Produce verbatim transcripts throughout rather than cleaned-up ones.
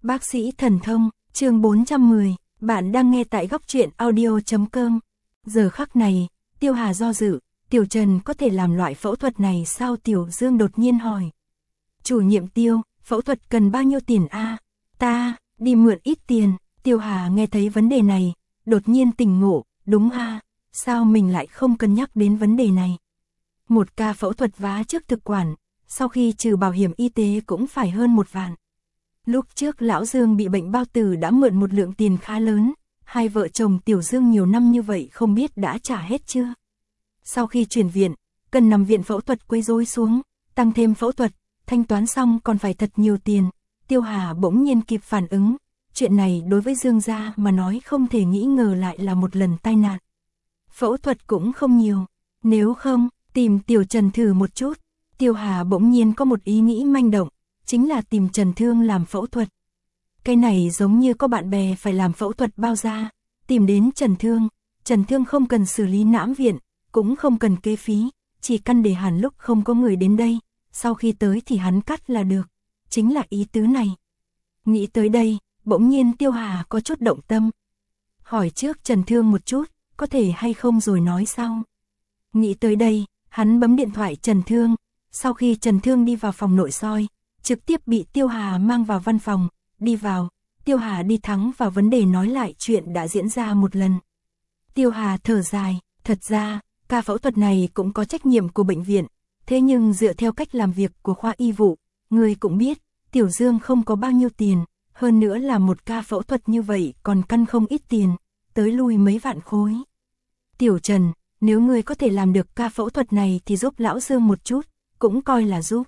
Bác sĩ thần thông, chương bốn trăm mười, bạn đang nghe tại góc truyện audio chấm com. Giờ khắc này, Tiêu Hà do dự, Tiểu Trần có thể làm loại phẫu thuật này sao? Tiểu Dương đột nhiên hỏi. Chủ nhiệm Tiêu, phẫu thuật cần bao nhiêu tiền a? Ta, đi mượn ít tiền. Tiêu Hà nghe thấy vấn đề này, đột nhiên tỉnh ngộ, đúng a, sao mình lại không cân nhắc đến vấn đề này? Một ca phẫu thuật vá trước thực quản, sau khi trừ bảo hiểm y tế cũng phải hơn một vạn. Lúc trước lão Dương bị bệnh bao tử đã mượn một lượng tiền khá lớn, hai vợ chồng Tiểu Dương nhiều năm như vậy không biết đã trả hết chưa. Sau khi chuyển viện, cần nằm viện phẫu thuật quấy rối xuống, tăng thêm phẫu thuật, thanh toán xong còn phải thật nhiều tiền. Tiêu Hà bỗng nhiên kịp phản ứng, chuyện này đối với Dương gia mà nói không thể nghĩ ngờ lại là một lần tai nạn. Phẫu thuật cũng không nhiều, nếu không, tìm Tiểu Trần thử một chút. Tiêu Hà bỗng nhiên có một ý nghĩ manh động, chính là tìm Trần Thương làm phẫu thuật. Cái này giống như có bạn bè phải làm phẫu thuật bao da, tìm đến Trần Thương, Trần Thương không cần xử lý nãm viện, cũng không cần kê phí, chỉ căn để hàn lúc không có người đến đây, sau khi tới thì hắn cắt là được, chính là ý tứ này. Nghĩ tới đây, bỗng nhiên Tiêu Hà có chút động tâm. Hỏi trước Trần Thương một chút, có thể hay không rồi nói sau. Nghĩ tới đây, hắn bấm điện thoại Trần Thương, sau khi Trần Thương đi vào phòng nội soi, trực tiếp bị Tiêu Hà mang vào văn phòng, đi vào, Tiêu Hà đi thẳng vào vấn đề nói lại chuyện đã diễn ra một lần. Tiêu Hà thở dài, thật ra, ca phẫu thuật này cũng có trách nhiệm của bệnh viện, thế nhưng dựa theo cách làm việc của khoa y vụ, người cũng biết, Tiểu Dương không có bao nhiêu tiền, hơn nữa là một ca phẫu thuật như vậy còn căn không ít tiền, tới lui mấy vạn khối. Tiểu Trần, nếu người có thể làm được ca phẫu thuật này thì giúp lão Dương một chút, cũng coi là giúp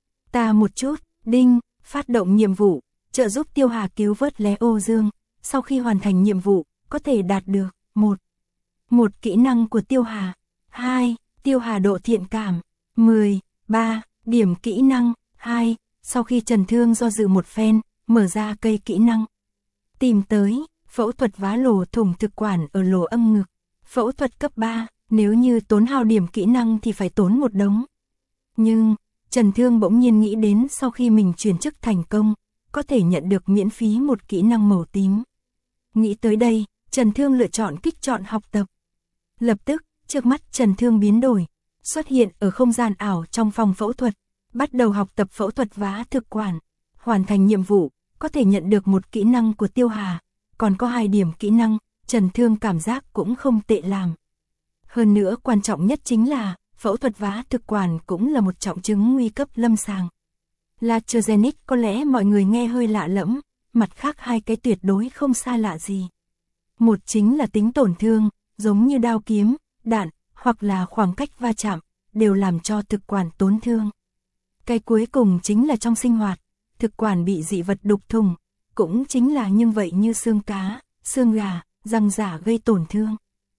ta một chút. Đinh, phát động nhiệm vụ, trợ giúp Tiêu Hà cứu vớt Leo Dương, sau khi hoàn thành nhiệm vụ, có thể đạt được một. Một kỹ năng của Tiêu Hà. hai. Tiêu Hà độ thiện cảm. mười. ba. Điểm kỹ năng. hai. Sau khi Trần Thương do dự một phen, mở ra cây kỹ năng. Tìm tới, phẫu thuật vá lỗ thủng thực quản ở lỗ âm ngực. Phẫu thuật cấp ba, nếu như tốn hao điểm kỹ năng thì phải tốn một đống. Nhưng, Trần Thương bỗng nhiên nghĩ đến sau khi mình chuyển chức thành công, có thể nhận được miễn phí một kỹ năng màu tím. Nghĩ tới đây, Trần Thương lựa chọn kích chọn học tập. Lập tức, trước mắt Trần Thương biến đổi, xuất hiện ở không gian ảo trong phòng phẫu thuật, bắt đầu học tập phẫu thuật vá thực quản. Hoàn thành nhiệm vụ, có thể nhận được một kỹ năng của Tiêu Hà, còn có hai điểm kỹ năng, Trần Thương cảm giác cũng không tệ làm. Hơn nữa quan trọng nhất chính là, phẫu thuật vá thực quản cũng là một trọng chứng nguy cấp lâm sàng. Latrogenic có lẽ mọi người nghe hơi lạ lẫm, mặt khác hai cái tuyệt đối không xa lạ gì. Một chính là tính tổn thương, giống như đao kiếm, đạn, hoặc là khoảng cách va chạm, đều làm cho thực quản tổn thương. Cái cuối cùng chính là trong sinh hoạt, thực quản bị dị vật đục thủng, cũng chính là như vậy như xương cá, xương gà, răng giả gây tổn thương.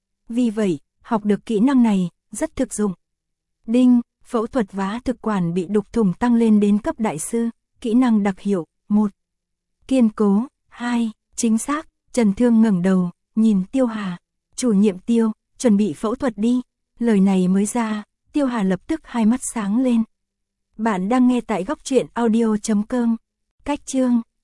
Vì vậy, học được kỹ năng này, rất thực dụng. Đinh, phẫu thuật vá thực quản bị đục thủng tăng lên đến cấp đại sư, kỹ năng đặc hiệu, một. Kiên cố, hai. Chính xác. Trần Thương ngẩng đầu, nhìn Tiêu Hà, chủ nhiệm Tiêu, chuẩn bị phẫu thuật đi. Lời này mới ra, Tiêu Hà lập tức hai mắt sáng lên. Bạn đang nghe tại góc truyện audio chấm com. Cách chương